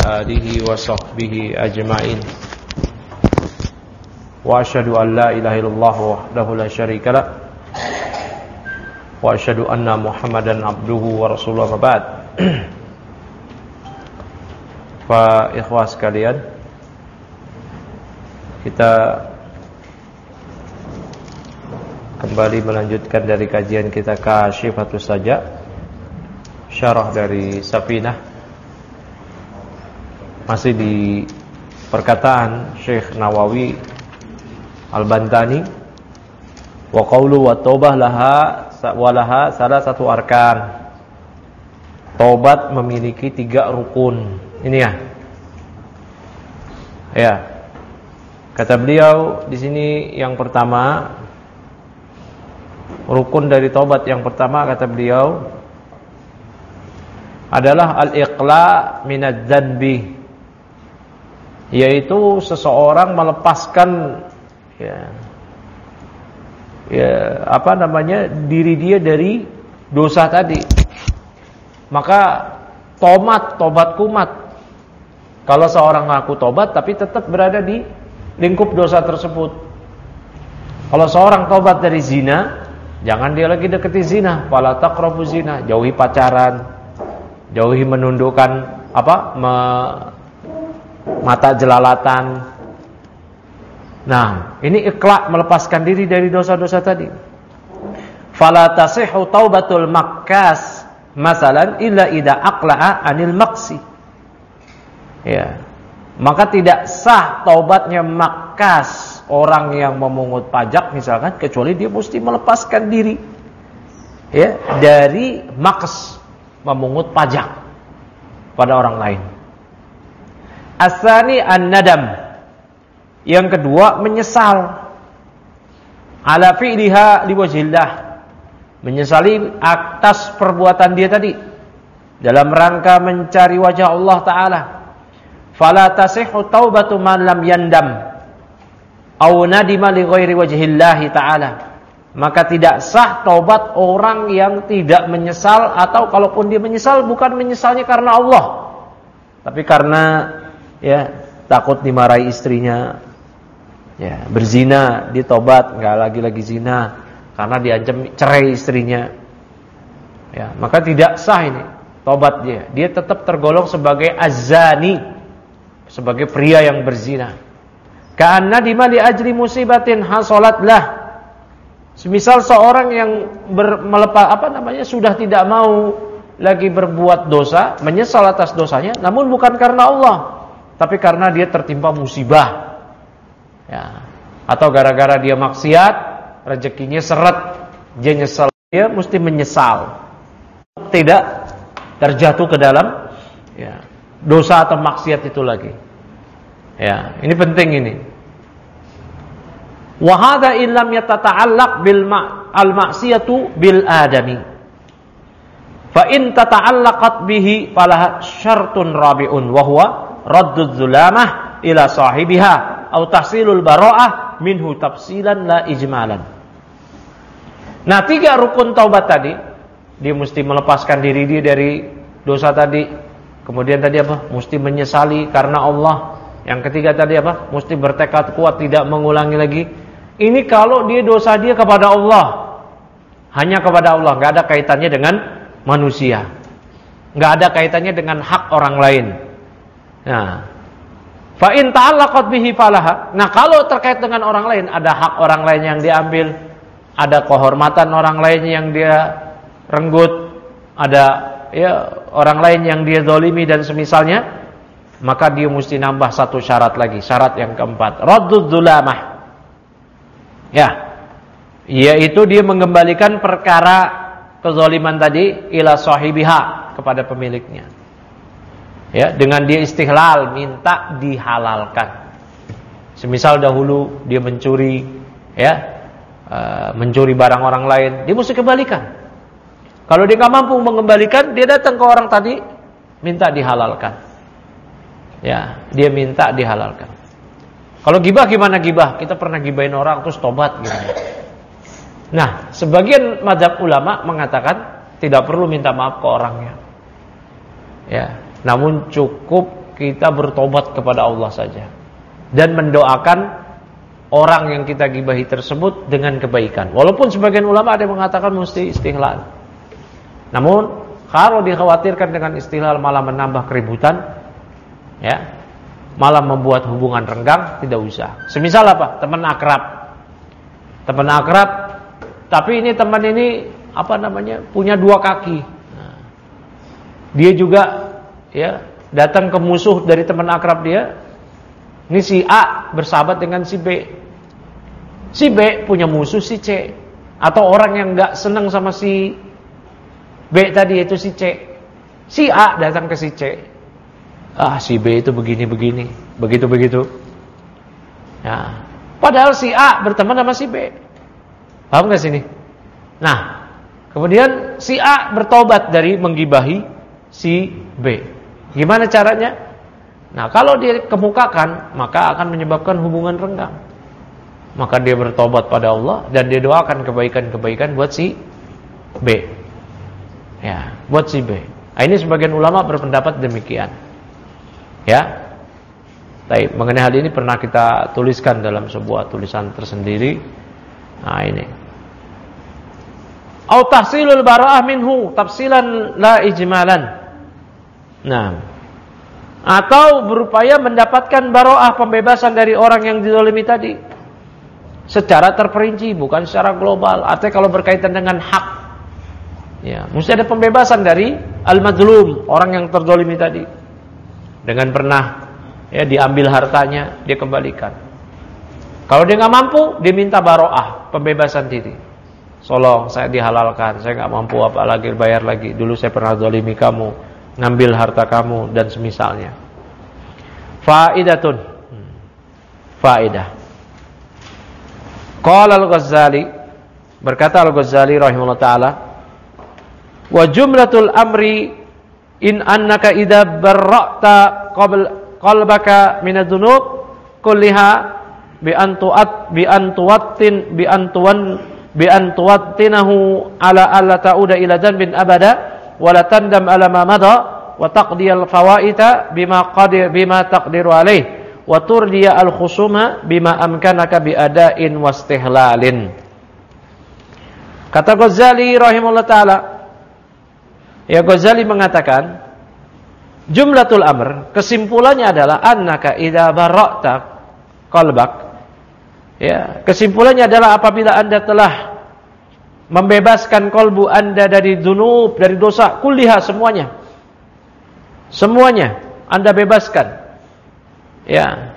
alihi wa sahbihi ajma'in. Wa asyhadu an la ilaha illallah wahdahu la syarika lah. Wa asyhadu anna Muhammadan abduhu wa rasuluhu, wa ba'd. Fa ikhwah sekalian, kita kembali melanjutkan dari kajian kita Kasyifatus Saja, syarah dari Safinah. Masih di perkataan Syekh Nawawi Al-Bantani, wa qawlu wa taubah laha salah satu arkan. Taubat memiliki 3 rukun. Ini ya. Kata beliau di sini yang pertama, rukun dari taubat yang pertama kata beliau adalah al-iqla minadz dzanbi, yaitu seseorang melepaskan diri dia dari dosa tadi. Maka tobat kumat. Kalau seorang ngaku tobat tapi tetap berada di lingkup dosa tersebut. Kalau seorang tobat dari zina, jangan dia lagi deketi zina, fala taqrabu zina, jauhi pacaran, jauhi menundukkan mata jelalatan. Nah, ini ikhla, melepaskan diri dari dosa-dosa tadi. Fala tasihhu taubatul makkas masalan illa idza aqla'a anil maksi. Ya. Maka tidak sah taubatnya makkas, orang yang memungut pajak misalkan, kecuali dia mesti melepaskan diri dari maks, memungut pajak pada orang lain. Asani an-nadam. Yang kedua, menyesal ala fi'liha liwajhillah, menyesali atas perbuatan dia tadi dalam rangka mencari wajah Allah Ta'ala. Fala tasihhu taubatu man lam yandam aw nadima li ghairi wajhillah Ta'ala. Maka tidak sah taubat orang yang tidak menyesal, atau kalaupun dia menyesal, bukan menyesalnya karena Allah, tapi karena takut dimarahi istrinya, berzina, dia tobat enggak lagi zina karena diancam cerai istrinya. Maka tidak sah ini tobat dia. Dia tetap tergolong sebagai az-zani, sebagai pria yang berzina. Ka'anna dima li ajli musibatin hasalat lah. Semisal seorang yang sudah tidak mau lagi berbuat dosa, menyesal atas dosanya, namun bukan karena Allah, tapi karena dia tertimpa musibah. Atau gara-gara dia maksiat, rezekinya seret, dia nyesal, dia mesti menyesal, tidak terjatuh ke dalam dosa atau maksiat itu lagi. Ini penting ini. Wa hadza illam yatata'allaq bil al-ma'siyatu bil adami. Fa in tata'allaqat bihi falaha syartun rabi'un wa huwa radduz zulamah ila sahibiha atau tahsilul bara'ah minhu tafsilan la ijmalan. Nah, 3 rukun taubat tadi, dia mesti melepaskan diri dia dari dosa tadi. Kemudian tadi mesti menyesali karena Allah. Yang ketiga tadi mesti bertekad kuat tidak mengulangi lagi. Ini kalau dia dosa dia kepada Allah, hanya kepada Allah, enggak ada kaitannya dengan manusia, enggak ada kaitannya dengan hak orang lain. Nah, fa in ta'allaqat bihi falaha. Nah, kalau terkait dengan orang lain, ada hak orang lain yang diambil, ada kehormatan orang lain yang dia renggut, ada orang lain yang dia zalimi dan semisalnya, maka dia mesti nambah 1 syarat lagi, syarat yang keempat, radduz zulamah. Yaitu dia mengembalikan perkara kezaliman tadi ila sahibiha, kepada pemiliknya. Dengan dia istihlal, minta dihalalkan. Semisal dahulu dia mencuri, mencuri barang orang lain, dia mesti kembalikan. Kalau dia nggak mampu mengembalikan, dia datang ke orang tadi, minta dihalalkan. Dia minta dihalalkan. Kalau gibah gimana gibah? Kita pernah gibahin orang terus tobat gimana? Nah, sebagian mazhab ulama mengatakan tidak perlu minta maaf ke orangnya. Namun cukup kita bertobat kepada Allah saja dan mendoakan orang yang kita gibahi tersebut dengan kebaikan. Walaupun sebagian ulama ada yang mengatakan mesti istihlal. Namun kalau dikhawatirkan dengan istihlal malah menambah keributan, ya, malah membuat hubungan renggang, tidak usah. Semisal apa? Teman akrab, tapi ini teman ini punya dua kaki. Nah, dia juga ya datang ke musuh dari teman akrab dia. Ini si A bersahabat dengan si B. Si B punya musuh si C. Atau orang yang gak senang sama si B tadi, itu si C. Si A datang ke si C. Si B itu begini-begini, begitu-begitu. Ya. Padahal si A berteman sama si B. Paham gak sini? Nah, kemudian si A bertobat dari menggibahi si B. Gimana caranya? Nah, kalau dia kemukakan, maka akan menyebabkan hubungan renggang. Maka dia bertobat pada Allah dan dia doakan kebaikan-kebaikan buat si B. Ya, buat si B. Nah, ini sebagian ulama berpendapat demikian. Ya. Baik, mengenai hal ini pernah kita tuliskan dalam sebuah tulisan tersendiri. Nah, ini. Au tahsilul bara'ah minhu tafsilan la ijmalan. Nah, atau berupaya mendapatkan baroah, pembebasan dari orang yang dizalimi tadi secara terperinci, bukan secara global. Artinya kalau berkaitan dengan hak, ya, mesti ada pembebasan dari al-madlum, orang yang terzalimi tadi. Dengan pernah ya diambil hartanya, dia kembalikan. Kalau dia nggak mampu, dia minta baroah, pembebasan diri. Tolong saya dihalalkan, saya nggak mampu apa lagi bayar lagi. Dulu saya pernah zalimi kamu, ngambil harta kamu dan semisalnya. Faidatun. Faidah. Qala Al-Ghazali, berkata Al-Ghazali rahimahullah taala, wa jumlatul amri in annaka idza barra'ta qalbaka min adh-dhunub kulliha bi an tuwattinahu ala alla ta'uda ila dhanbin abada wala tandam ala ma madha wa taqdiyal fawaita bima taqdiru alaih wa turdiya al khusuma bima amkanaka bi ada'in wastihlalin. Kata Ghazali rahimahullah taala, ya, Ghazali mengatakan jumlatul amr, kesimpulannya adalah annaka idza bara'ta qalbak, ya, kesimpulannya adalah apabila Anda telah membebaskan kolbu Anda dari dzunub, dari dosa kulliha, semuanya Anda bebaskan, ya,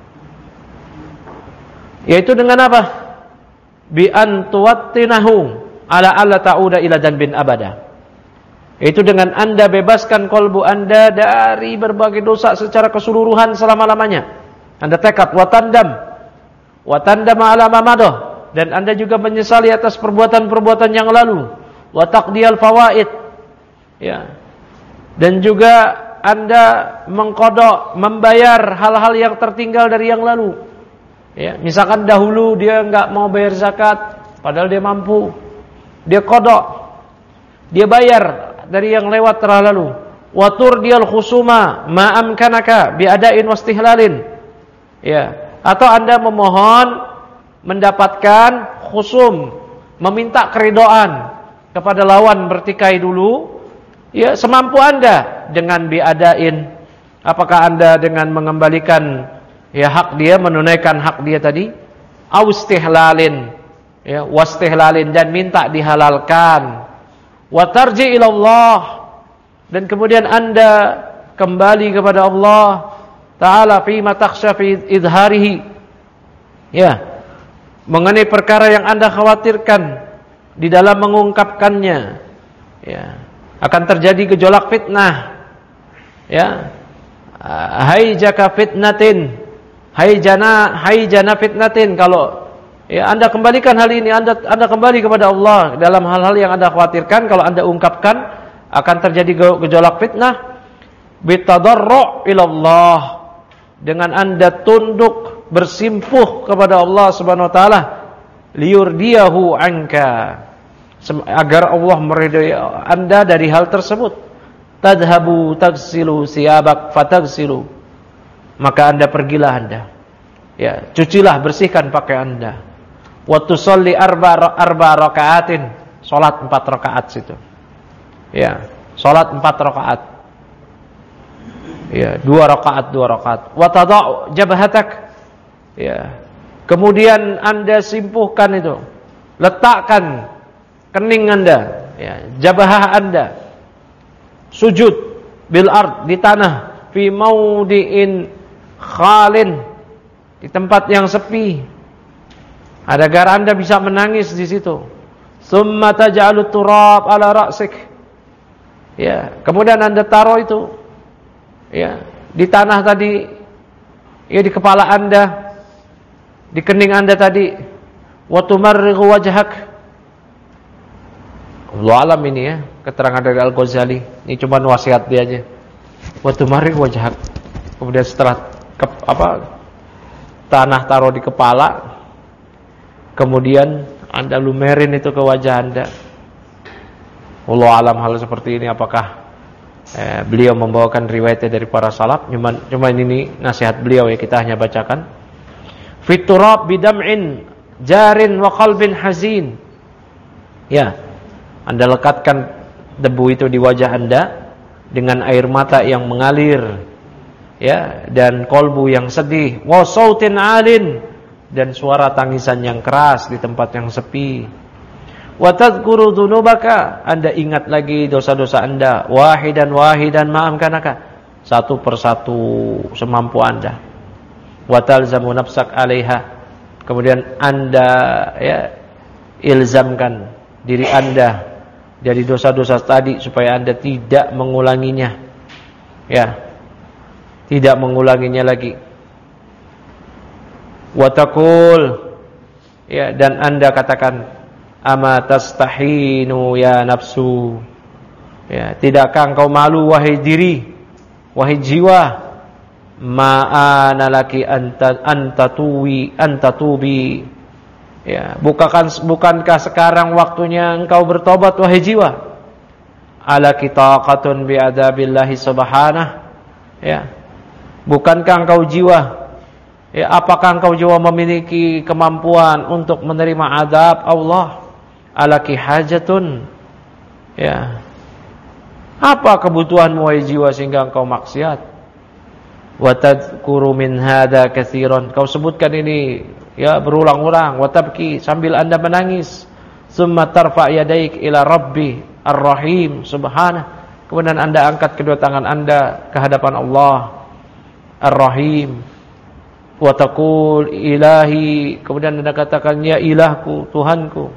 yaitu dengan apa? Bi antuwattinahu ala alla ta'uda ila dzanbin abada, yaitu dengan Anda bebaskan kolbu Anda dari berbagai dosa secara keseluruhan selama-lamanya. Anda tekad watandam ala mamadah, dan Anda juga menyesali atas perbuatan-perbuatan yang lalu. Wa taqdiyal fawaid, ya, dan juga Anda mengqada, membayar hal-hal yang tertinggal dari yang lalu. Ya, misalkan dahulu dia enggak mau bayar zakat, padahal dia mampu, dia qada, dia bayar dari yang lewat terlalu. Wa turdiyal khusuma ma amkanaka bi ada'in wastihlalin, ya, atau Anda memohon mendapatkan khusum, meminta keridhaan kepada lawan bertikai dulu, ya, semampu Anda dengan biadain. Apakah Anda dengan mengembalikan, ya, hak dia, menunaikan hak dia tadi, awstihlalin, ya, wastihlalin, dan minta dihalalkan, wa tarji ilallah, dan kemudian Anda kembali kepada Allah Ta'ala fima takhsha fi idharihi, ya, mengenai perkara yang Anda khawatirkan di dalam mengungkapkannya, ya, akan terjadi gejolak fitnah, ya, haijaka fitnatin, haijana fitnatin. Kalau, ya, Anda kembalikan hal ini, Anda kembali kepada Allah dalam hal-hal yang Anda khawatirkan. Kalau Anda ungkapkan, akan terjadi gejolak fitnah. Bitadarru' ilallah, dengan Anda tunduk bersimpuh kepada Allah Subhanahu wa taala, liyurdiyahu anka, agar Allah meridai Anda dari hal tersebut. Tadhabu tagsilu siyabak fatagsilu, maka Anda pergilah Anda. Ya, cucilah, bersihkan pakaian Anda. Wa tusalli arba rakaatin, salat 4 rakaat situ. Ya, salat 4 rakaat. Ya, 2 rakaat. Wa tadau jabhatak. Ya. Kemudian Anda simpuhkan itu. Letakkan kening Anda, ya, jabah Anda. Sujud bil ard, di tanah, fi maudiin khalin, di tempat yang sepi. Agar Anda bisa menangis di situ. Summa taj'alut turab ala ra'sik. Ya, kemudian Anda taruh itu, ya, di tanah tadi, ya, di kepala Anda, di kening Anda tadi. Wa tumarrighu wajhak. Allah alam ini ya, keterangan dari Al-Ghazali. Ini cuma wasiat dia aja. Wa tumarrighu wajhak. Kemudian setelah tanah taruh di kepala, kemudian Anda lumerin itu ke wajah Anda. Allah alam hal seperti ini apakah beliau membawakan riwayatnya dari para salaf. Cuma ini nasihat beliau ya, kita hanya bacakan. Fiturab bidam'in jarin wa qalbin hazin. Ya, Anda lekatkan debu itu di wajah Anda dengan air mata yang mengalir, ya, dan kolbu yang sedih. Wa sautin alin, dan suara tangisan yang keras di tempat yang sepi. Wa tadhkuru dzunubaka, Anda ingat lagi dosa-dosa Anda. Wahidan ma'amkanaka, satu persatu semampu Anda. Wa talzamu nafsak 'alaiha, kemudian Anda, ya, ilzamkan diri Anda dari dosa-dosa tadi supaya Anda tidak mengulanginya. Ya, tidak mengulanginya lagi. Wa taqul, ya, dan Anda katakan, ama tastahinu ya nafsu. Ya, tidakkah engkau malu wahai diri, wahai jiwa? Ma'ana laki antatubi. Ya, bukankah sekarang waktunya engkau bertobat wahai jiwa? Ala kitaqatun bi adabillahi subhanahu. Ya. Bukankah engkau jiwa, ya, apakah engkau jiwa memiliki kemampuan untuk menerima azab Allah? Alaki hajatun. Ya. Apa kebutuhanmu wahai jiwa sehingga engkau maksiat? Wa tadhkuru min hadza katsiran, kau sebutkan ini, ya, berulang-ulang. Wa tabki, sambil Anda menangis. Summa tarfa yadaik ila Rabbi Ar-Rahim subhanahu, kemudian Anda angkat kedua tangan Anda ke hadapan Allah Ar-Rahim. Wa taqul ilahi, kemudian Anda katakan, ya ilahku, Tuhanku.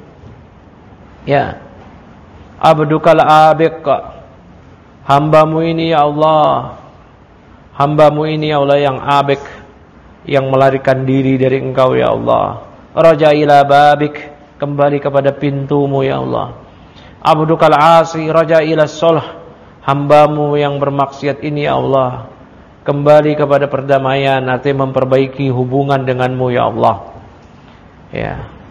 Ya, abdukal abiqa, hambamu ini ya Allah, hambamu ini ya Allah yang abik, yang melarikan diri dari engkau ya Allah. Raja ila babik, kembali kepada pintumu ya Allah. Abdukal asi, raja ila sulh, hambamu yang bermaksiat ini ya Allah, kembali kepada perdamaian, artinya memperbaiki hubungan denganmu ya Allah. Ya.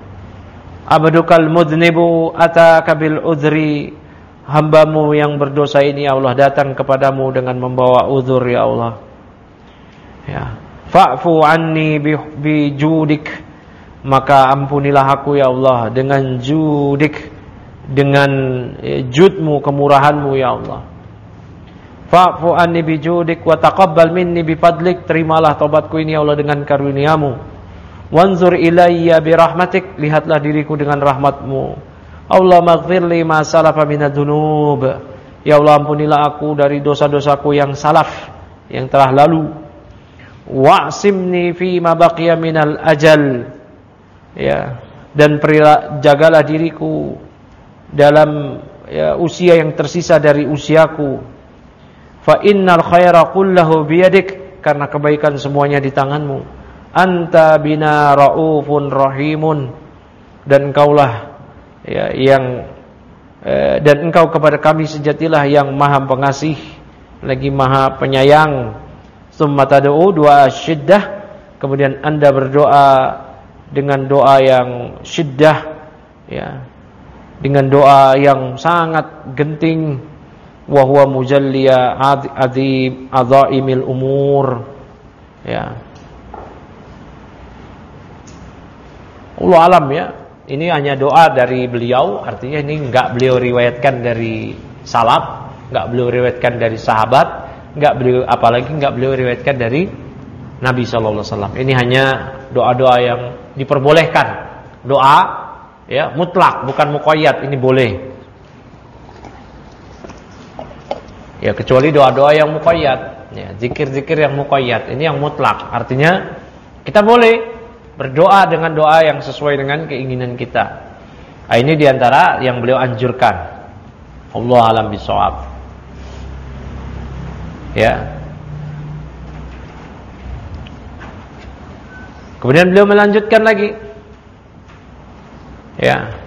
Abdukal mudnibu ataka bil udri, hambamu yang berdosa ini ya Allah datang kepadamu dengan membawa uzur ya Allah. Ya. Fa'fu anni bi judik, maka ampunilah aku ya Allah dengan judik, dengan judmu, kemurahanmu ya Allah. Fa'fu anni bi judik wa taqabbal minni bi fadlik, terimalah taubatku ini ya Allah dengan karuniamu. Wanzur ilayya bi rahmatik, lihatlah diriku dengan rahmatmu. Allah maghfirli ma salafa minad dunub, ya Allah ampunilah aku dari dosa-dosaku yang salaf, yang telah lalu. Wa'simni fi ma baqiya minal ajal, ya, dan jagalah diriku dalam, ya, usia yang tersisa dari usiaku. Fa innal khaira kullahu biyadik, karena kebaikan semuanya di tanganmu. Anta bina raufun rahimun, dan engkaulah, ya, yang dan engkau kepada kami sejatilah yang maha pengasih lagi maha penyayang. Summa tad'u du'a syiddah, kemudian Anda berdoa dengan doa yang syiddah, ya, dengan doa yang sangat genting. Wa huwa mujalliya adzaimil umur, Ya. Allah alam ya. Ini hanya doa dari beliau, artinya ini enggak beliau riwayatkan dari salaf, enggak beliau riwayatkan dari sahabat, apalagi enggak beliau riwayatkan dari Nabi sallallahu alaihi wasallam. Ini hanya doa-doa yang diperbolehkan. Doa ya mutlak, bukan muqayyad, ini boleh. Ya, kecuali doa-doa yang muqayyad, ya, zikir-zikir yang muqayyad, ini yang mutlak. Artinya kita boleh berdoa dengan doa yang sesuai dengan keinginan kita. Nah, ini diantara yang beliau anjurkan. Allah alam bisawab. Ya. Kemudian beliau melanjutkan lagi. Ya.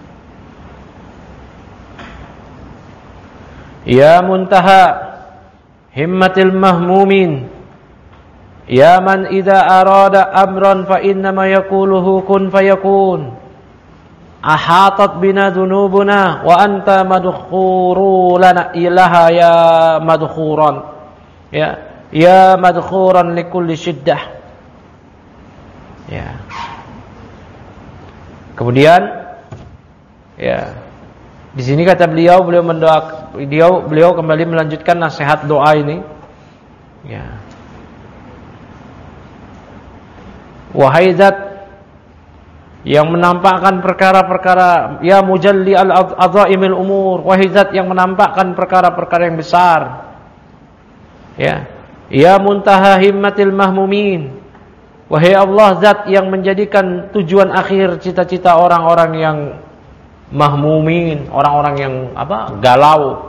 Ya muntaha himmatil mahmumin. Ya man idza arada amran fa innama yaquluhu kun fayakun. Ahatat bina dhunubuna wa anta madkhuru lana ilaha ya madkhuran. Ya madkhuran likulli syiddah. Ya. Kemudian ya. Di sini kata beliau kembali melanjutkan nasihat doa ini. Ya. Wahai zat yang menampakkan perkara-perkara, ya mujalli al-adzaimil umur, wahai zat yang menampakkan perkara-perkara yang besar. Ya. Ya muntaha himmatil mahmumin. Wahai Allah, zat yang menjadikan tujuan akhir cita-cita orang-orang yang mahmumin, orang-orang yang galau.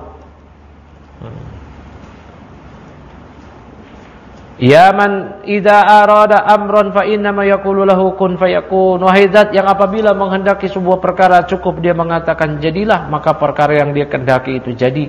Ya man idza arada amran fa innama yaqulu lahu kun fayakun. Wahai zat yang apabila menghendaki sebuah perkara cukup dia mengatakan jadilah, maka perkara yang dia kehendaki itu jadi.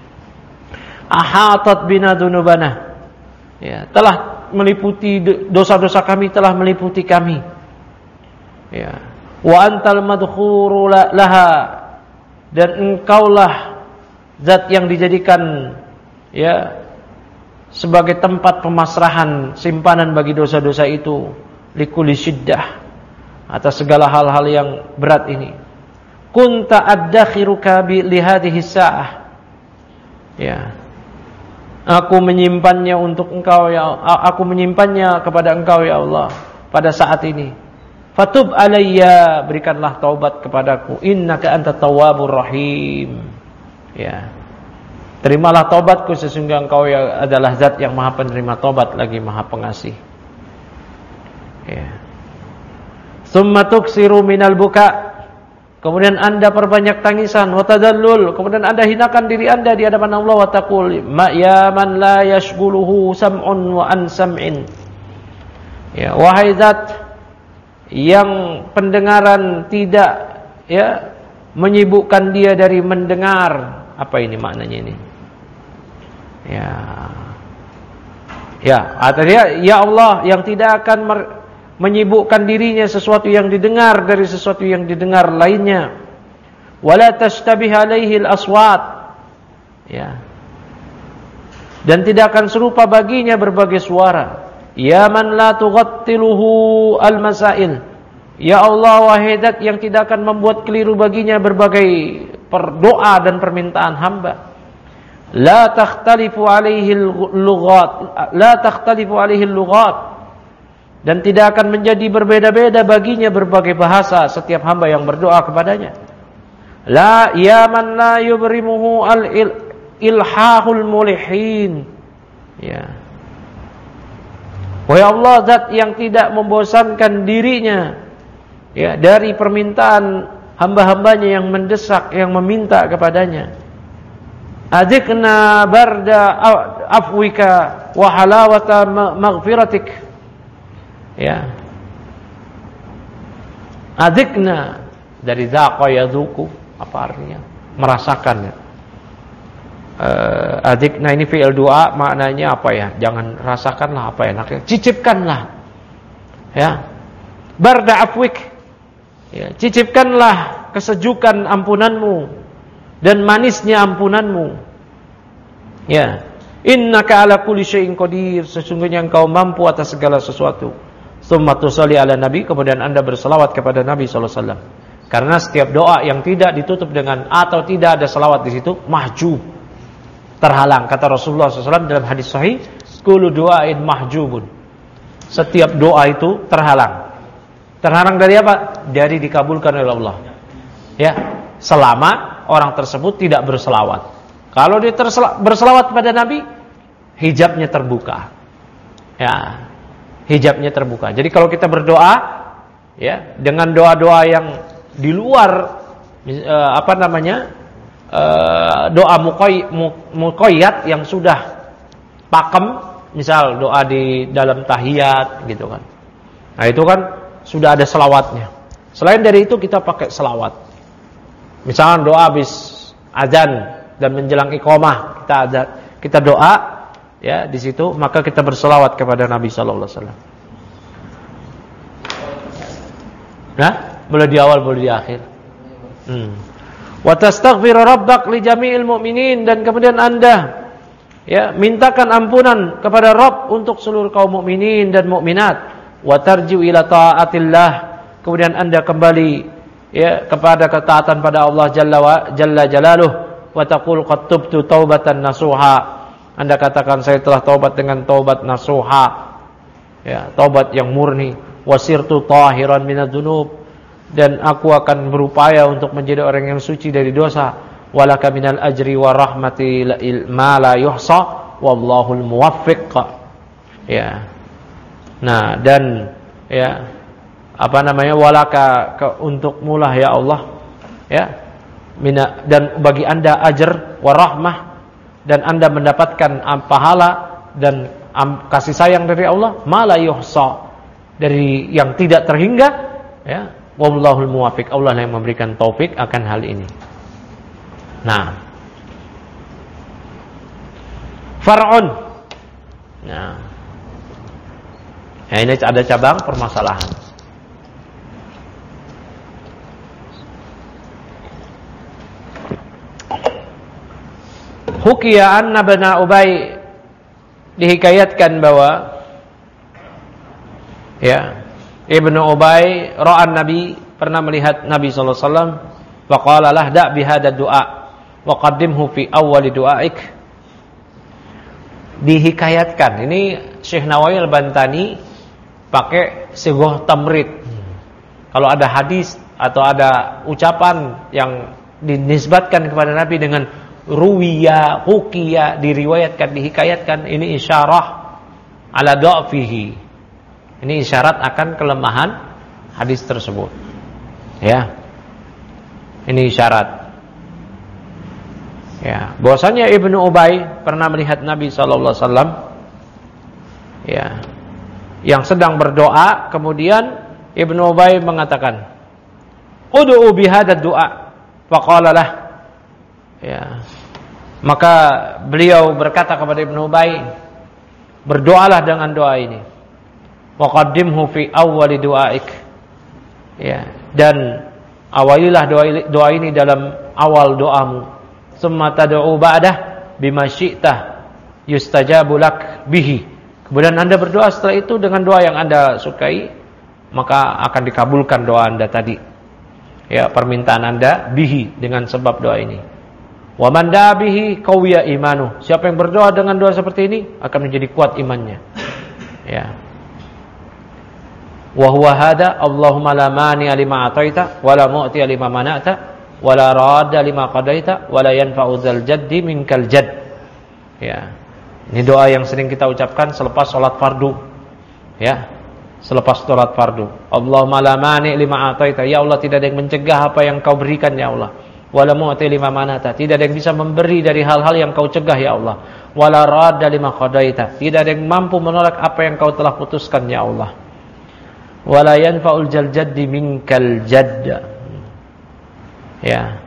Ahatat bina dzunubana. Ya, telah meliputi dosa-dosa kami, telah meliputi kami. Ya. Wa antal madkhuru laha, dan engkaulah zat yang dijadikan ya sebagai tempat pemasrahan, simpanan bagi dosa-dosa itu, likulli syiddah, atas segala hal-hal yang berat ini. Kunta addakhiruka li hadhihi sa'ah. Ya. Aku menyimpannya untuk engkau ya, aku menyimpannya kepada engkau ya Allah pada saat ini. Fatub alayya, berikanlah taubat kepadaku, innaka antat tawwabur rahim. Ya. Terimalah taubatku, sesungguhnya engkau adalah zat yang maha penerima taubat lagi maha pengasih. Ya. Tsumma tuksiru minal buka. Kemudian anda perbanyak tangisan, wa tadallul. Kemudian anda hinakan diri anda di hadapan Allah, wa taqul ya man la yashghuluhu sam'un wa an sam'in. Ya, wahai zat yang pendengaran tidak ya menyibukkan dia dari mendengar. Apa ini maknanya ini? Ya, artinya ya Allah yang tidak akan menyibukkan dirinya sesuatu yang didengar dari sesuatu yang didengar lainnya. Wala tashtabih alaihi al-aswat. Ya. Dan tidak akan serupa baginya berbagai suara. Ya man la tughattiluhu al-masail. Ya Allah, wahai zat yang tidak akan membuat keliru baginya berbagai doa dan permintaan hamba. La takhtalifu alaihi al-lughat, dan tidak akan menjadi berbeda-beda baginya berbagai bahasa setiap hamba yang berdoa kepadanya. La ya man la yubrimuhu al-ilhahul mulihin. Ya. Wahai Allah, zat yang tidak membosankan dirinya ya dari permintaan hamba-hambanya yang mendesak, yang meminta kepadanya. Adikna barda afwika wa halawata maghfiratik. Ya. Adikna dari dhaqa yadhuku, apa artinya? Merasakan ya. Adikna ini fi'il doa, maknanya apa ya? Jangan rasakanlah apa enaknya, cicipkanlah. Ya. Barda afwik. Ya, cicipkanlah kesejukan ampunanmu dan manisnya ampunanmu. Ya. Innaka ala kulli syai'in qadir, sesungguhnya engkau mampu atas segala sesuatu. Tsumma tusalli ala nabi, kemudian Anda berselawat kepada Nabi sallallahu alaihi wasallam. Karena setiap doa yang tidak ditutup dengan atau tidak ada selawat di situ mahjub, terhalang. Kata Rasulullah SAW dalam hadis sahih, kullu du'ain mahjubun. Setiap doa itu terhalang. Terhalang dari apa? Dari dikabulkan oleh Allah. Ya, selama orang tersebut tidak berselawat. Kalau dia berselawat kepada Nabi, hijabnya terbuka. Ya, hijabnya terbuka. Jadi kalau kita berdoa, ya, dengan doa-doa yang di luar doa muqayyad yang sudah pakem, misal doa di dalam tahiyat gitu kan. Nah, itu kan sudah ada selawatnya. Selain dari itu kita pakai selawat. Misalnya doa habis azan dan menjelang iqamah, kita doa ya di situ, maka kita berselawat kepada Nabi sallallahu alaihi wasallam. Nah, boleh di awal, boleh di akhir. Wa tastaghfir rabbak li jami'il mu'minin, dan kemudian Anda ya mintakan ampunan kepada Rabb untuk seluruh kaum mukminin dan mukminat. Wa tarji'u ila ta'atillah, kemudian Anda kembali ya kepada ketaatan pada Allah jalla jalaluh. Wa taqul qad tubtu taubatan nasuha, Anda katakan saya telah taubat dengan taubat nasuha, ya, taubat yang murni. Wasirtu tahiran minadz-dzunub, dan aku akan berupaya untuk menjadi orang yang suci dari dosa. Walaka minal ajri wa rahmati ma la yuhsa wallahul muwaffiq. Ya. Nah, dan ya walaka untuk mulah ya Allah, ya. Dan bagi Anda ajr wa rahmah, dan Anda mendapatkan pahala dan kasih sayang dari Allah, ma la yuhsa, dari yang tidak terhingga, ya. Wallahul muwaffiq, Allah yang memberikan taufik akan hal ini. Nah, far'un. Nah, ini ada cabang permasalahan. Hukiya anna bana Ubay, dihikayatkan bahwa ya Ibnu Ubay ra'an Nabi, pernah melihat Nabi sallallahu alaihi wasallam, wa qala lah da' bi hadzal du'a wa qaddimhu fi awwal du'aik. Dihikayatkan, ini Syekh Nawawi Al-Bantani pakai sighah tamrid. Kalau ada hadis atau ada ucapan yang dinisbatkan kepada Nabi dengan ruwiya, hukiya, diriwayatkan, dihikayatkan, ini isyarah ala dha'fihi. Ini isyarat akan kelemahan hadis tersebut. Ya. Ini isyarat. Ya, bahwasanya Ibnu Ubay pernah melihat Nabi sallallahu alaihi wasallam ya, yang sedang berdoa, kemudian Ibnu Ubay mengatakan, "Ud'u bi hadzal du'a." Faqala lah. Ya. Maka beliau berkata kepada Ibnu Ubay, berdoalah dengan doa ini. Wa qaddimhu fi awwali du'aik. Ya, dan awalilah doa ini dalam awal doamu. Tsumma tad'u ba'dah bima syi'ta yustajabu lak bihi. Kemudian Anda berdoa setelah itu dengan doa yang Anda sukai, maka akan dikabulkan doa Anda tadi. Ya, permintaan Anda bihi, dengan sebab doa ini. Wa man da'a bihi qawiya imanuh. Siapa yang berdoa dengan doa seperti ini akan menjadi kuat imannya. Ya. Wa huwa hada Allahumma la mani'a lima ataita wa la mu'tiya lima mana'ta wa la radda lima qadaita wa la yanfa'u dzal jaddi minkal jadd. Ya. Ini doa yang sering kita ucapkan selepas salat fardu. Ya. Selepas salat fardu. Allahumma la mani' lima ataita, ya Allah tidak ada yang mencegah apa yang Kau berikan ya Allah. Wa la mu'tiya lima mana'ta, tidak ada yang bisa memberi dari hal-hal yang Kau cegah ya Allah. Wa la radda lima qadaita, tidak ada yang mampu menolak apa yang Kau telah putuskan ya Allah. Wala yanfa'ul jaddi minkal jadd. Ya.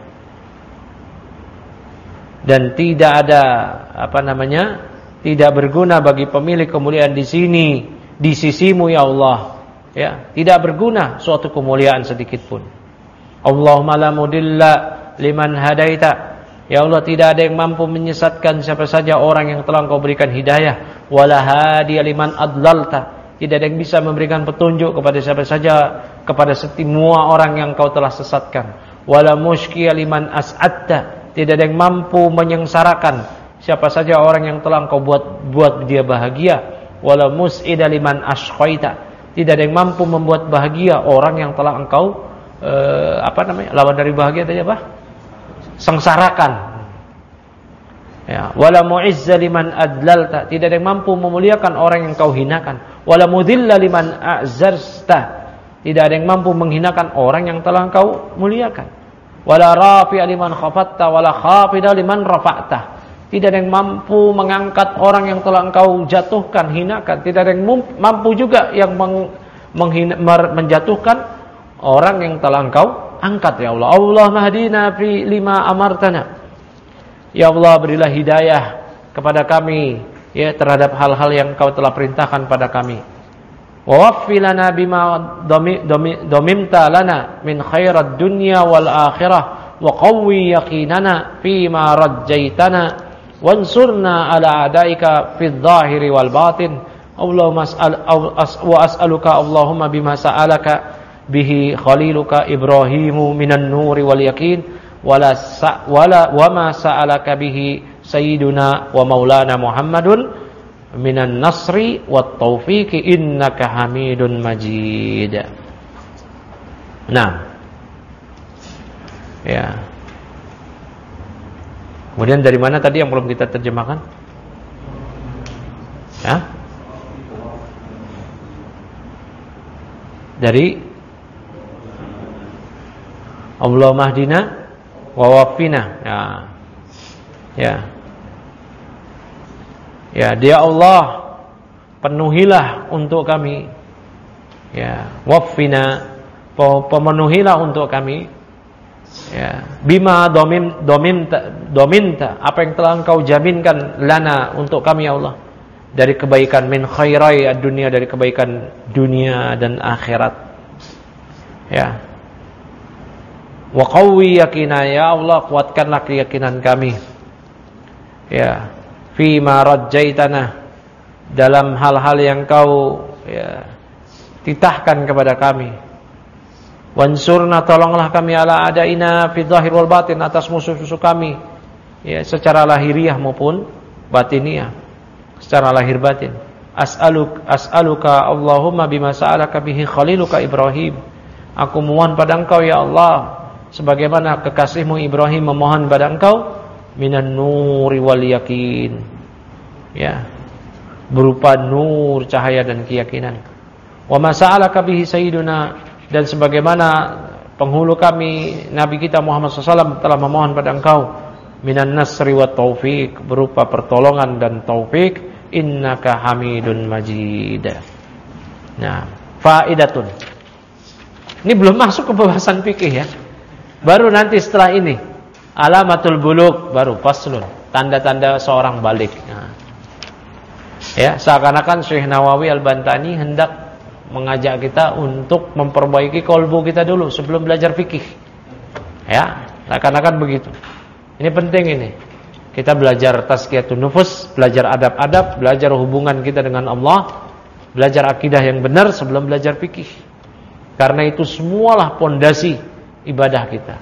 Dan tidak ada tidak berguna bagi pemilik kemuliaan di sini di sisimu ya Allah. Ya, tidak berguna suatu kemuliaan sedikit pun. Allahumma la mudilla liman hadaita Ya Allah, tidak ada yang mampu menyesatkan siapa saja orang yang telah Engkau berikan hidayah. Wala hadiya liman adlalta. Tidak ada yang bisa memberikan petunjuk kepada siapa saja, kepada semua orang yang Engkau telah sesatkan. Wala mushkiya liman as'adta. Tidak ada yang mampu menyengsarakan siapa saja orang yang telah Engkau buat dia bahagia. Wala mus'ida liman ashqaita. Tidak ada yang mampu membuat bahagia orang yang telah Engkau lawan dari bahagia tadi apa? Sengsarakan. Ya, wala mu'izza liman adlalta. Tidak ada yang mampu memuliakan orang yang Kau hinakan. Wala mudhilla liman a'zarta. Tidak ada yang mampu menghinakan orang yang telah Engkau muliakan. Wala rafi'a liman khafatta wala khafida liman rafa'ta. Tidak ada yang mampu mengangkat orang yang telah Engkau jatuhkan, hinakan. Tidak ada yang mampu juga yang menjatuhkan orang yang telah Engkau angkat, ya Allah. Allahumma hadina fi lima amartana. Ya Allah, berilah hidayah kepada kami ya terhadap hal-hal yang Kau telah perintahkan pada kami. Wa waffi lana bima domimta lana min khairat dunya wal akhirah wa qawwi yaqinana fi ma rajjaitana wansurna ala adaika fid dhahiri wal batin. Allahumma as'aluka Allahumma bima sa'alaka bihi khaliluka Ibrahimu minan nuri wal yakin wa ma sa'alaka bihi sayyiduna wa maulana Muhammadun minan nasri wat taufiqi innaka Hamidun Majid. Nah, ya. Kemudian dari mana tadi yang belum kita terjemahkan? Ya? Dari Allahumma hdina wa waffina. Ya. Ya. Ya, dia Allah, penuhilah untuk kami. Ya, waffina, pemenuhilah untuk kami. Ya, bima dominta, apa yang telah Engkau jaminkan lana untuk kami ya Allah, dari kebaikan min khairai ad-dunya, dari kebaikan dunia dan akhirat. Ya. Wa qawwi yaqina, ya Allah, kuatkanlah keyakinan kami. Ya, fi ma rajjaitana, dalam hal-hal yang Kau ya titahkan kepada kami. Wansurna, tolonglah kami ala adaina fi dhahir wal batin, atas musuh-musuh kami ya secara lahiriah maupun batiniah, secara lahir batin. As'aluka Allahumma bima sa'alaka bihi khaliluka Ibrahim. Aku mohon pada Engkau ya Allah sebagaimana kekasihmu Ibrahim memohon pada Engkau minan nuri wal yakin, ya, berupa nur, cahaya dan keyakinan. Wa ma sa'alaka bihi sayyiduna, dan sebagaimana penghulu kami Nabi kita Muhammad SAW telah memohon pada Engkau minan nasri wat taufiq, berupa pertolongan dan taufik, innaka Hamidun Majid. Nah, faidatun. Ini belum masuk ke pembahasan fikih ya. Baru nanti setelah ini alamatul bulugh, baru faslun, tanda-tanda seorang balik. Nah, ya, seakan-akan Syekh Nawawi Al-Bantani hendak mengajak kita untuk memperbaiki kolbu kita dulu sebelum belajar fikih. Ya, seakan-akan begitu. Ini penting ini. Kita belajar tazkiyatun nufus, belajar adab-adab, belajar hubungan kita dengan Allah, belajar akidah yang benar sebelum belajar fikih. Karena itu semualah pondasi ibadah kita.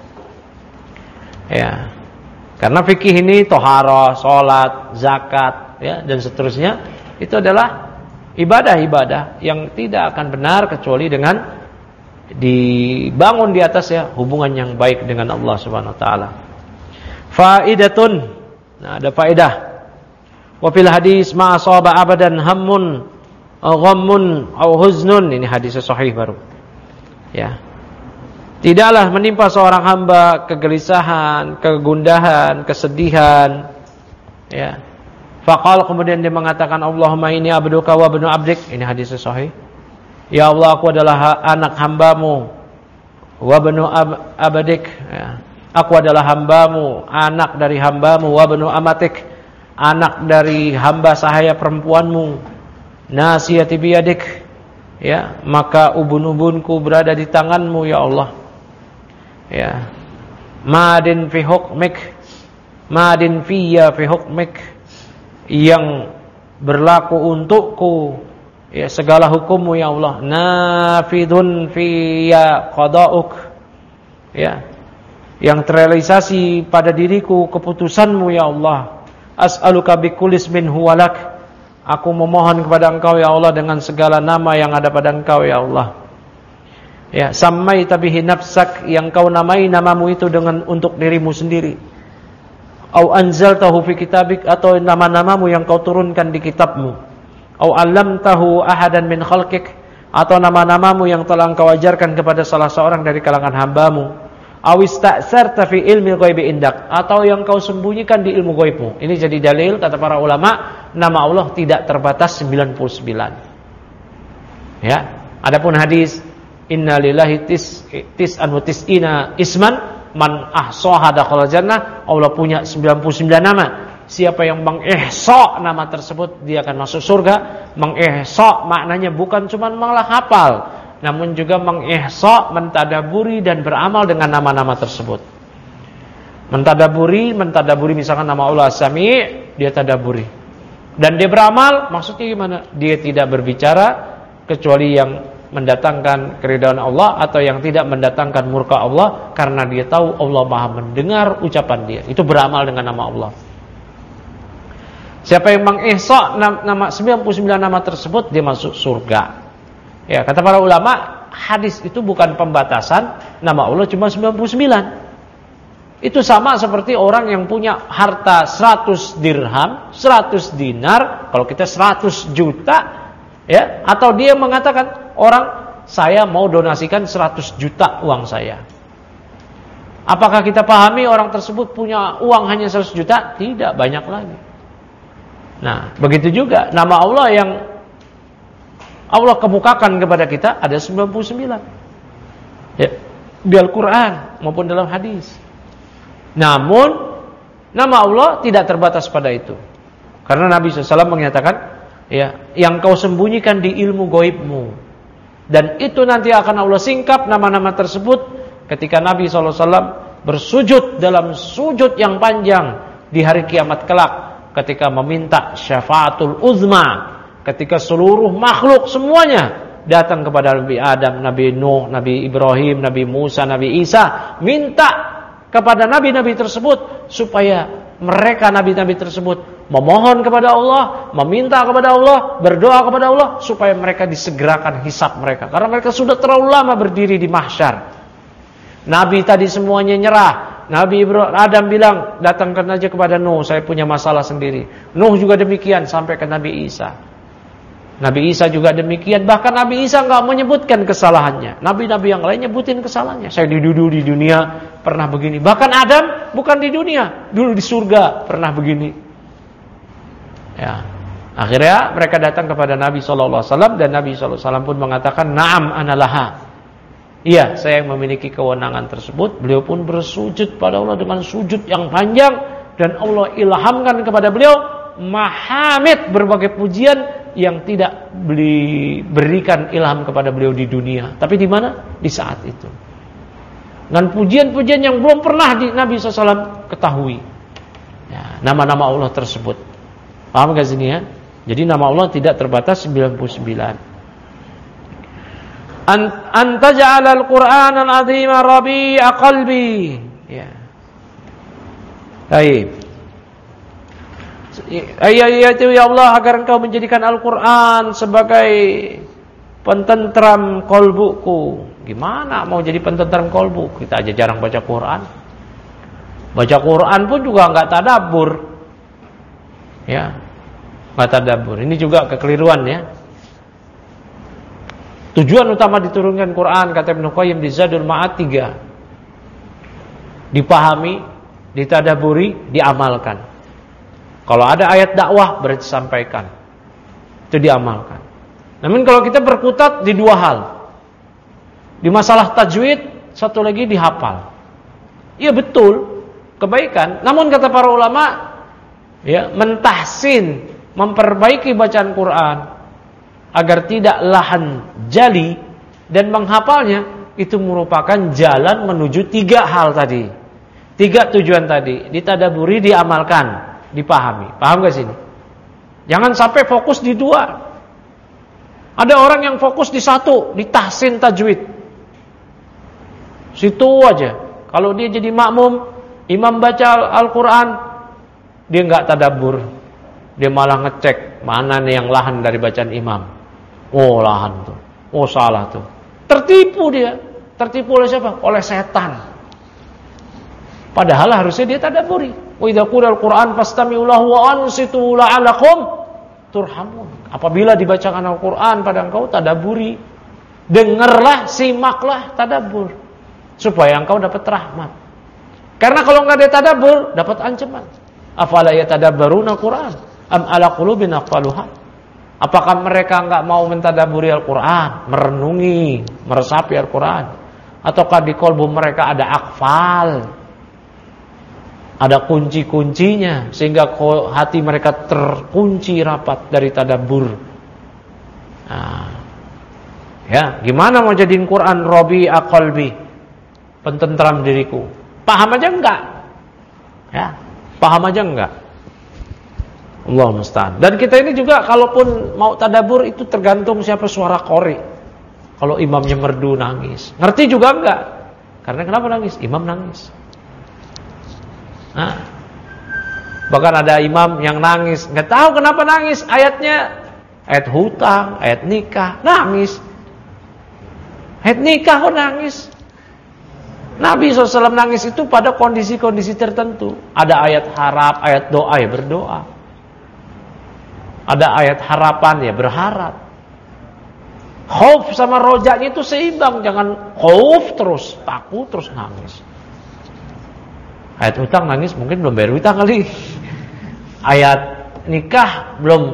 Ya. Karena fikih ini toharah, salat, zakat, ya, dan seterusnya, itu adalah ibadah-ibadah yang tidak akan benar kecuali dengan dibangun di atas ya hubungan yang baik dengan Allah Subhanahu wa taala. Faidatun. Nah, ada faedah. Wa fil hadis ma asaba abadan hammun ghammun aw huznun. Ini hadis sahih baru. Ya. Tidaklah menimpa seorang hamba kegelisahan, kegundahan, kesedihan. Ya. Faqal, kemudian dia mengatakan, Allahumma inni abduka wa ibnu abdik. Ini hadis sahih. Ya Allah, aku adalah anak hambamu, wa ibnu abdik. Ya. Aku adalah hambamu, anak dari hambamu, wa ibnu amatik, anak dari hamba sahaya perempuanmu. Nasiyati biyadik. Ya, maka ubun-ubunku berada di tanganmu ya Allah. Ya. Madin fi hukmik, madin fiyya fi hukmik, yang berlaku untukku ya segala hukummu ya Allah, nafidun fiyya qada'uk, ya, yang terrealisasi pada diriku keputusanmu ya Allah. As'aluka bikulli ismin huwalak, aku memohon kepada Engkau ya Allah dengan segala nama yang ada pada Engkau ya Allah. Ya, sammaita bihi nafsak, yang Kau namai namamu itu dengan untuk dirimu sendiri. Au anzaltahu fi kitabik, atau nama-namamu yang Kau turunkan di kitabmu. Au 'allamtahu ahadan min khalqik, atau nama-namamu yang telah Engkau ajarkan kepada salah seorang dari kalangan hambamu. Au ista'sarta fi ilmi ghaibi indak, atau yang Kau sembunyikan di ilmu ghaibmu. Ini jadi dalil kata para ulama, nama Allah tidak terbatas 99. Ya, adapun hadis inna lillahi tis'an wa tis'ina isman man ahsaha dakhala jannah, Allah punya 99 nama. Siapa yang mengihsa nama tersebut, dia akan masuk surga. Mengihsa maknanya bukan cuma malah hafal, namun juga mengihsa, mentadaburi dan beramal dengan nama-nama tersebut. Mentadaburi misalkan nama Allah As-Sami', dia tadaburi. Dan dia beramal, maksudnya gimana? Dia tidak berbicara kecuali yang mendatangkan keridhaan Allah atau yang tidak mendatangkan murka Allah, karena dia tahu Allah Maha mendengar ucapan dia. Itu beramal dengan nama Allah. Siapa yang mengihsa nama 99 nama tersebut, dia masuk surga. Ya, kata para ulama, hadis itu bukan pembatasan, nama Allah cuma 99. Itu sama seperti orang yang punya harta 100 dirham, 100 dinar, kalau kita 100 juta, ya, atau dia mengatakan, orang, saya mau donasikan 100 juta uang saya. Apakah kita pahami orang tersebut punya uang hanya 100 juta? Tidak, banyak lagi. Nah, begitu juga nama Allah yang Allah kemukakan kepada kita ada 99. Ya, di Al-Quran maupun dalam hadis. Namun nama Allah tidak terbatas pada itu. Karena Nabi SAW menyatakan, ya, yang Kau sembunyikan di ilmu gaibmu, dan itu nanti akan Allah singkap nama-nama tersebut ketika Nabi SAW bersujud dalam sujud yang panjang di hari kiamat kelak, ketika meminta syafaatul uzma, ketika seluruh makhluk semuanya datang kepada Nabi Adam, Nabi Nuh, Nabi Ibrahim, Nabi Musa, Nabi Isa, minta kepada nabi-nabi tersebut supaya mereka nabi-nabi tersebut memohon kepada Allah, meminta kepada Allah, berdoa kepada Allah supaya mereka disegerakan hisab mereka, karena mereka sudah terlalu lama berdiri di mahsyar. Nabi tadi semuanya nyerah. Nabi Adam bilang, datangkan aja kepada Nuh, saya punya masalah sendiri. Nuh juga demikian sampai ke Nabi Isa. Nabi Isa juga demikian. Bahkan Nabi Isa enggak menyebutkan kesalahannya. Nabi-nabi yang lain nyebutin kesalahannya. Saya dulu di dunia pernah begini. Bahkan Adam bukan di dunia, dulu di surga pernah begini. Ya. Akhirnya mereka datang kepada Nabi SAW, dan Nabi SAW pun mengatakan, "Na'am analaha." Iya, saya yang memiliki kewenangan tersebut. Beliau pun bersujud pada Allah dengan sujud yang panjang, dan Allah ilhamkan kepada beliau mahamid, berbagai pujian yang tidak berikan ilham kepada beliau di dunia. Tapi di mana? Di saat itu. Dan pujian-pujian yang belum pernah Nabi SAW ketahui. Ya, nama-nama Allah tersebut. Paham gak sini ya? Jadi nama Allah tidak terbatas 99. Anta ja'alal Qur'an al-azima rabi'a qalbi. Ya. Baik. Ayat ya Allah, agar Engkau menjadikan Al-Quran sebagai pententram kolbuku. Gimana mau jadi pententram kolbu? Kita aja jarang baca Quran. Baca Quran pun juga enggak tadabbur. Ya, enggak tadabbur. Ini juga kekeliruan ya. Tujuan utama diturunkan Quran, kata Ibnu Qayyim di Zadul Ma'ad 3. Dipahami, ditadaburi, diamalkan. Kalau ada ayat dakwah berarti sampaikan. Itu diamalkan. Namun kalau kita berkutat di dua hal. Di masalah tajwid, satu lagi dihafal. Iya betul, kebaikan. Namun kata para ulama, ya, mentahsin, memperbaiki bacaan Quran agar tidak lahan jali dan menghafalnya, itu merupakan jalan menuju 3 hal tadi. 3 tujuan tadi, ditadaburi, diamalkan, dipahami. Paham gak sini? Jangan sampai fokus di 2. Ada orang yang fokus di 1, di tahsin tajwid. Situ aja. Kalau dia jadi makmum, imam baca Al-Quran, dia nggak tadabbur. Dia malah ngecek mana nih yang lahan dari bacaan imam. Oh, lahan tuh. Oh, salah tuh. Tertipu dia. Tertipu oleh siapa? Oleh setan. Padahal harusnya dia tadabburi. Wa idza quri'al Qur'an fastami'u lahu wa ansitu la'alakum turhamun. Apabila dibacakan Al-Qur'an pada engkau, tadabburi. Dengarlah, simaklah, tadabbur. Supaya engkau dapat rahmat. Karena kalau enggak ada tadabbur, dapat ancaman. Afala yatadabbaruna Al-Qur'an am ala qulubin aqfaluha. Apakah mereka enggak mau mentadabburi Al-Qur'an, merenungi, meresapi Al-Qur'an, ataukah di kolbu mereka ada akfal, ada kunci-kuncinya sehingga hati mereka terkunci rapat dari tadabbur. Nah, ya, gimana mau jadiin Quran rabi'a qalbi, pententram diriku? Paham aja enggak? Ya, paham aja enggak? Allah musta'an. Dan kita ini juga kalaupun mau tadabbur itu tergantung siapa suara qori. Kalau imamnya merdu nangis, ngerti juga enggak? Karena kenapa nangis? Imam nangis. Nah, bahkan ada imam yang nangis, nggak tahu kenapa nangis. Ayatnya ayat hutang, ayat nikah, nangis. Ayat nikah kok nangis? Nabi SAW nangis itu pada kondisi-kondisi tertentu. Ada ayat harap, ayat doa ya berdoa. Ada ayat harapan ya berharap. Khauf sama rojanya itu seimbang. Jangan khauf terus, takut terus nangis. Ayat hutang nangis mungkin belum bayar hutang kali. Ayat nikah belum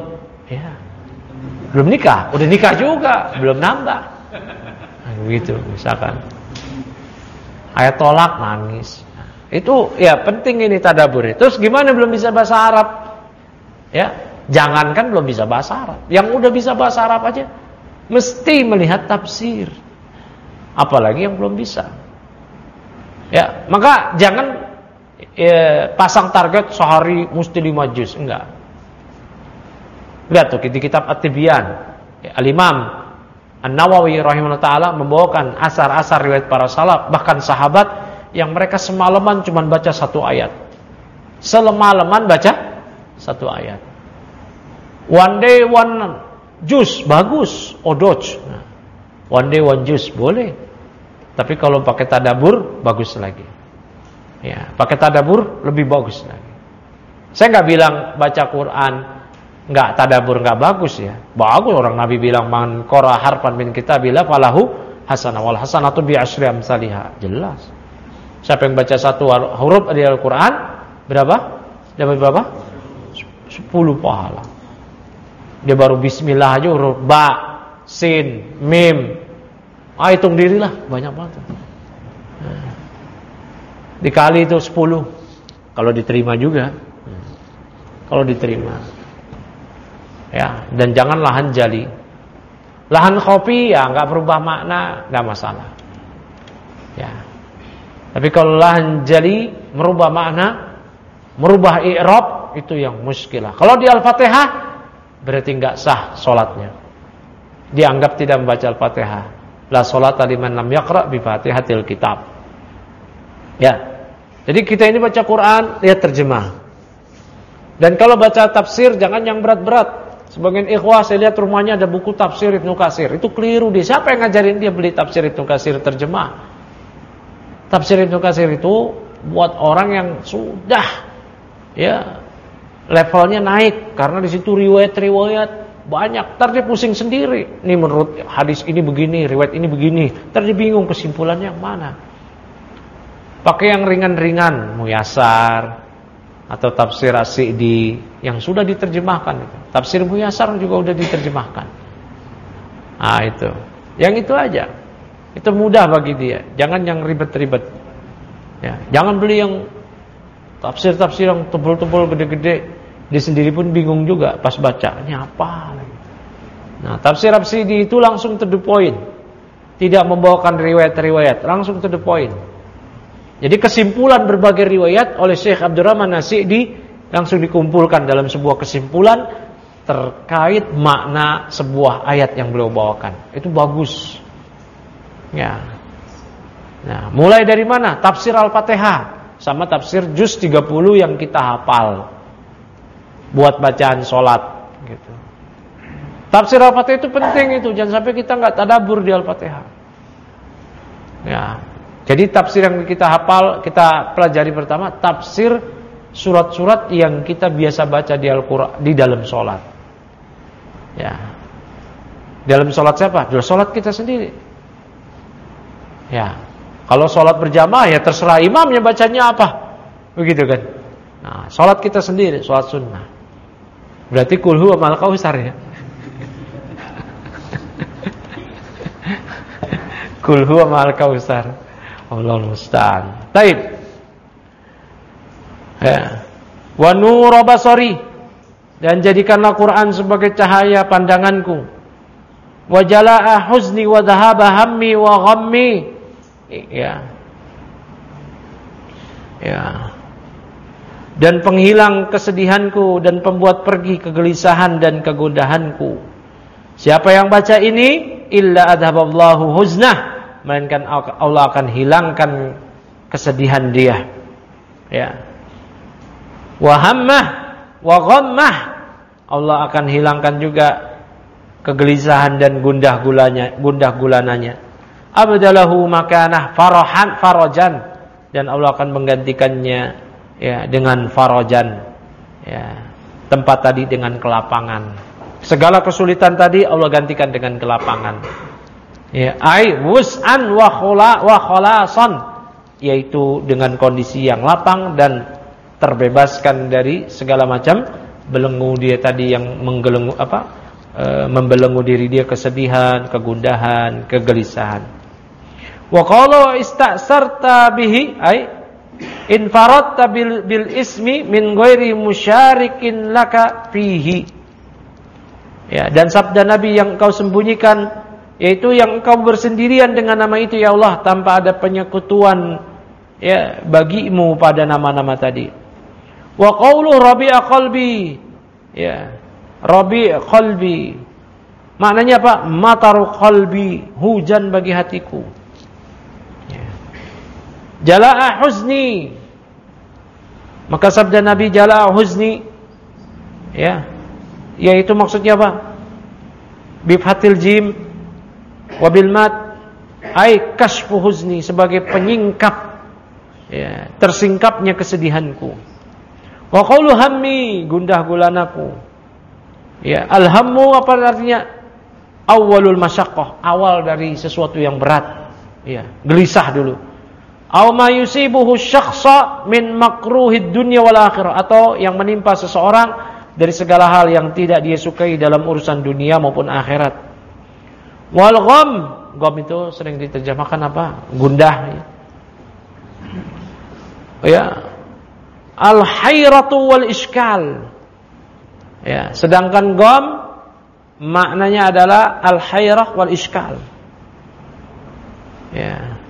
nikah, udah nikah juga belum nambah. Nah, begitu misalkan. Ayat tolak nangis. Nah, itu ya penting ini tadabbur. Terus gimana belum bisa bahasa Arab? Ya, jangankan belum bisa bahasa Arab. Yang udah bisa bahasa Arab aja mesti melihat tafsir. Apalagi yang belum bisa. Ya, maka jangan pasang target sehari mesti 5 juz, enggak. Lihat tuh di kitab At-Tibyan, Al-Imam An-Nawawi rahimahullah ta'ala membawakan asar-asar riwayat para salaf, bahkan sahabat yang mereka semalaman cuma baca 1 ayat. Semalaman baca 1 ayat. One day one juz bagus, odoj. Nah, one day one juz boleh. Tapi kalau pakai tadabbur bagus lagi. Ya, pakai tadabbur lebih bagus lagi. Saya enggak bilang baca Quran enggak tadabbur enggak bagus ya. Bagus, orang Nabi bilang man qara harfan min kitabillah falahu hasanah wal hasanatu bi asyri amsalihha. Jelas. Siapa yang baca 1 huruf dari Al-Qur'an berapa? Dapat berapa? 10 pahala. Dia baru bismillah aja huruf ba, sin, mim. Hitung dirilah, banyak banget. Dikali itu 10. Kalau diterima juga. Kalau diterima. Ya, dan jangan lahan jali. Lahan kopi ya enggak berubah makna, enggak masalah. Ya. Tapi kalau lahan jali merubah makna, merubah i'rab, itu yang muskilah. Kalau di Al-Fatihah berarti enggak sah salatnya. Dianggap tidak membaca Al-Fatihah. La sholata liman lam yaqra bi Fatihatil kitab. Ya. Jadi kita ini baca Quran, lihat terjemah. Dan kalau baca tafsir jangan yang berat-berat. Sebagian ikhwah saya lihat rumahnya ada buku tafsir Ibnu Katsir. Itu keliru dia. Siapa yang ngajarin dia beli tafsir Ibnu Katsir terjemah? Tafsir Ibnu Katsir itu buat orang yang sudah ya levelnya naik, karena di situ riwayat-riwayat banyak. Ntar dia pusing sendiri. Ini menurut hadis ini begini, riwayat ini begini. Ntar dia bingung kesimpulannya yang mana. Pakai yang ringan-ringan, Muyassar atau tafsir As-Sa'di yang sudah diterjemahkan. Tafsir Muyassar juga sudah diterjemahkan. Nah itu. Yang itu aja. Itu mudah bagi dia. Jangan yang ribet-ribet. Ya, jangan beli yang tafsir-tafsir yang tebal-tebal gede-gede. Dia sendiri pun bingung juga pas baca. Ini apa lagi? Nah, tafsir As-Sa'di itu langsung to the point. Tidak membawakan riwayat-riwayat, langsung to the point. Jadi kesimpulan berbagai riwayat oleh Syekh Abdurrahman As-Sa'di langsung dikumpulkan dalam sebuah kesimpulan terkait makna sebuah ayat yang beliau bawakan. Itu bagus. Ya. Nah, mulai dari mana? Tafsir Al-Fatihah sama tafsir juz 30 yang kita hafal buat bacaan sholat gitu. Tafsir Al-Fatihah itu penting itu, jangan sampai kita nggak tadabbur di Al-Fatihah. Ya. Jadi tafsir yang kita hafal, kita pelajari pertama tafsir surat-surat yang kita biasa baca di Al-Qur'an di dalam sholat. Ya. Dalam sholat siapa? Dalam sholat kita sendiri. Ya. Kalau sholat berjamaah ya terserah imamnya bacanya apa, begitu kan? Nah, sholat kita sendiri, sholat sunnah. Berarti qul huwa ma'al kausar ya. Qul huwa ma'al kausar. Allahul musta'an. Baik. Ya. Wa nur basari, dan jadikanlah Quran sebagai cahaya pandanganku. Wa jalaa huzni wa dhahaba hammi wa ghammi. Ya. Ya. Dan penghilang kesedihanku dan pembuat pergi kegelisahan dan kegundahanku. Siapa yang baca ini illa adhaballahu huznah, melainkan Allah akan hilangkan kesedihan dia. Ya. Wa hammah wa ghammah, Allah akan hilangkan juga kegelisahan dan gundah gulananya. Abdalahu makanah farajan, dan Allah akan menggantikannya ya dengan farajan, ya, tempat tadi dengan kelapangan. Segala kesulitan tadi Allah gantikan dengan kelapangan. Ya, ai wus'an wa khalasan, yaitu dengan kondisi yang lapang dan terbebaskan dari segala macam belenggu dia tadi yang membelenggu diri dia, kesedihan, kegundahan, kegelisahan. Wa qala istasarta bihi ai infaratta bil ismi min ghairi musyarikin laka fihi. Ya, dan sabda Nabi yang engkau sembunyikan, yaitu yang engkau bersendirian dengan nama itu ya Allah, tanpa ada penyekutuan ya bagimu pada nama-nama tadi. Wa qawlu rabi'a qalbi, ya, rabi' qalbi, maknanya apa? Mataru qalbi, hujan bagi hatiku. Ya. Jala'a huzni, maka sabda Nabi jala'a huzni, ya, yaitu maksudnya apa? Bifhatil jim wabil mat, ai kashfu huzni, sebagai penyingkap ya, tersingkapnya kesedihanku. Wa qawlu hammi, gundah gulanaku. Ya, alhammu apa artinya? Awwalul masyaqqah, awal dari sesuatu yang berat. Ya, gelisah dulu. Aw ma yusibuhu syakhsa min makruhid dunya wal akhirah, atau yang menimpa seseorang dari segala hal yang tidak dia sukai dalam urusan dunia maupun akhirat. Wal gham, gham itu sering diterjemahkan apa? Gundah. Ya. Al hayratu wal iskal. Ya, sedangkan gham maknanya adalah al hayrah wal iskal. Ya.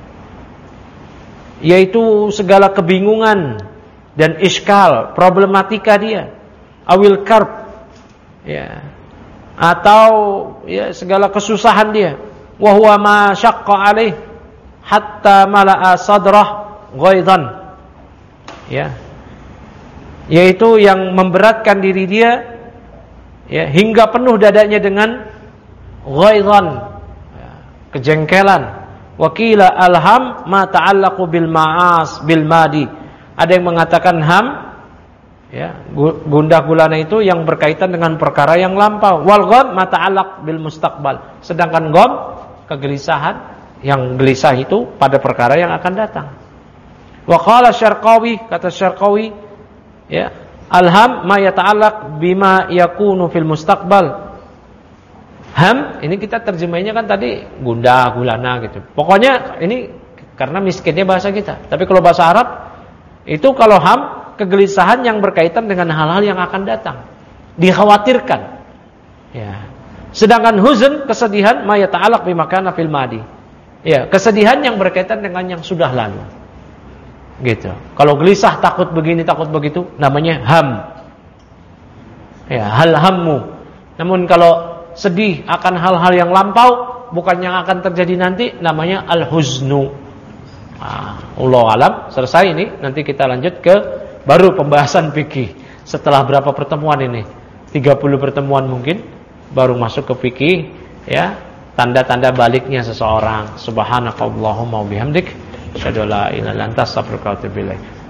Yaitu segala kebingungan dan iskal, problematika dia. Awil karb. Ya. Atau ya segala kesusahan dia. Wa huwa ma syaqqa alaih hatta mala'a sadrah ghaidan. Ya. Yaitu yang memberatkan diri dia ya, hingga penuh dadanya dengan ghaidan, ya, kejengkelan. Wakila alham ma ta'allaqu bil ma'as bil madi. Ada yang mengatakan ham ya, gundah gulana itu yang berkaitan dengan perkara yang lampau. Wal gham ma ta'allaq bil mustaqbal. Sedangkan gham kegelisahan, yang gelisah itu pada perkara yang akan datang. Wa qala Syarqawi, kata Syarqawi, ya, alham ma yata'allaq bima yakunu fil mustaqbal. Ham ini kita terjemahnya kan tadi gundah gulana gitu. Pokoknya ini karena miskinnya bahasa kita. Tapi kalau bahasa Arab itu kalau ham kegelisahan yang berkaitan dengan hal-hal yang akan datang, dikhawatirkan. Ya. Sedangkan huzn, kesedihan, ma yata'allaq bima kana fil madi. Ya, kesedihan yang berkaitan dengan yang sudah lalu. Gitu. Kalau gelisah, takut begini, takut begitu, namanya ham. Ya, hal hammu. Namun kalau sedih akan hal-hal yang lampau, bukan yang akan terjadi nanti, namanya al-huznu. Allah alam, selesai ini. Nanti kita lanjut ke baru pembahasan fikih. Setelah berapa pertemuan ini? 30 pertemuan mungkin baru masuk ke fikih, ya. Tanda-tanda baliknya seseorang. Subhanakallahumma wa bihamdik, asyhadu an la ilaha illa anta, astaghfiruka wa atubu ilaik.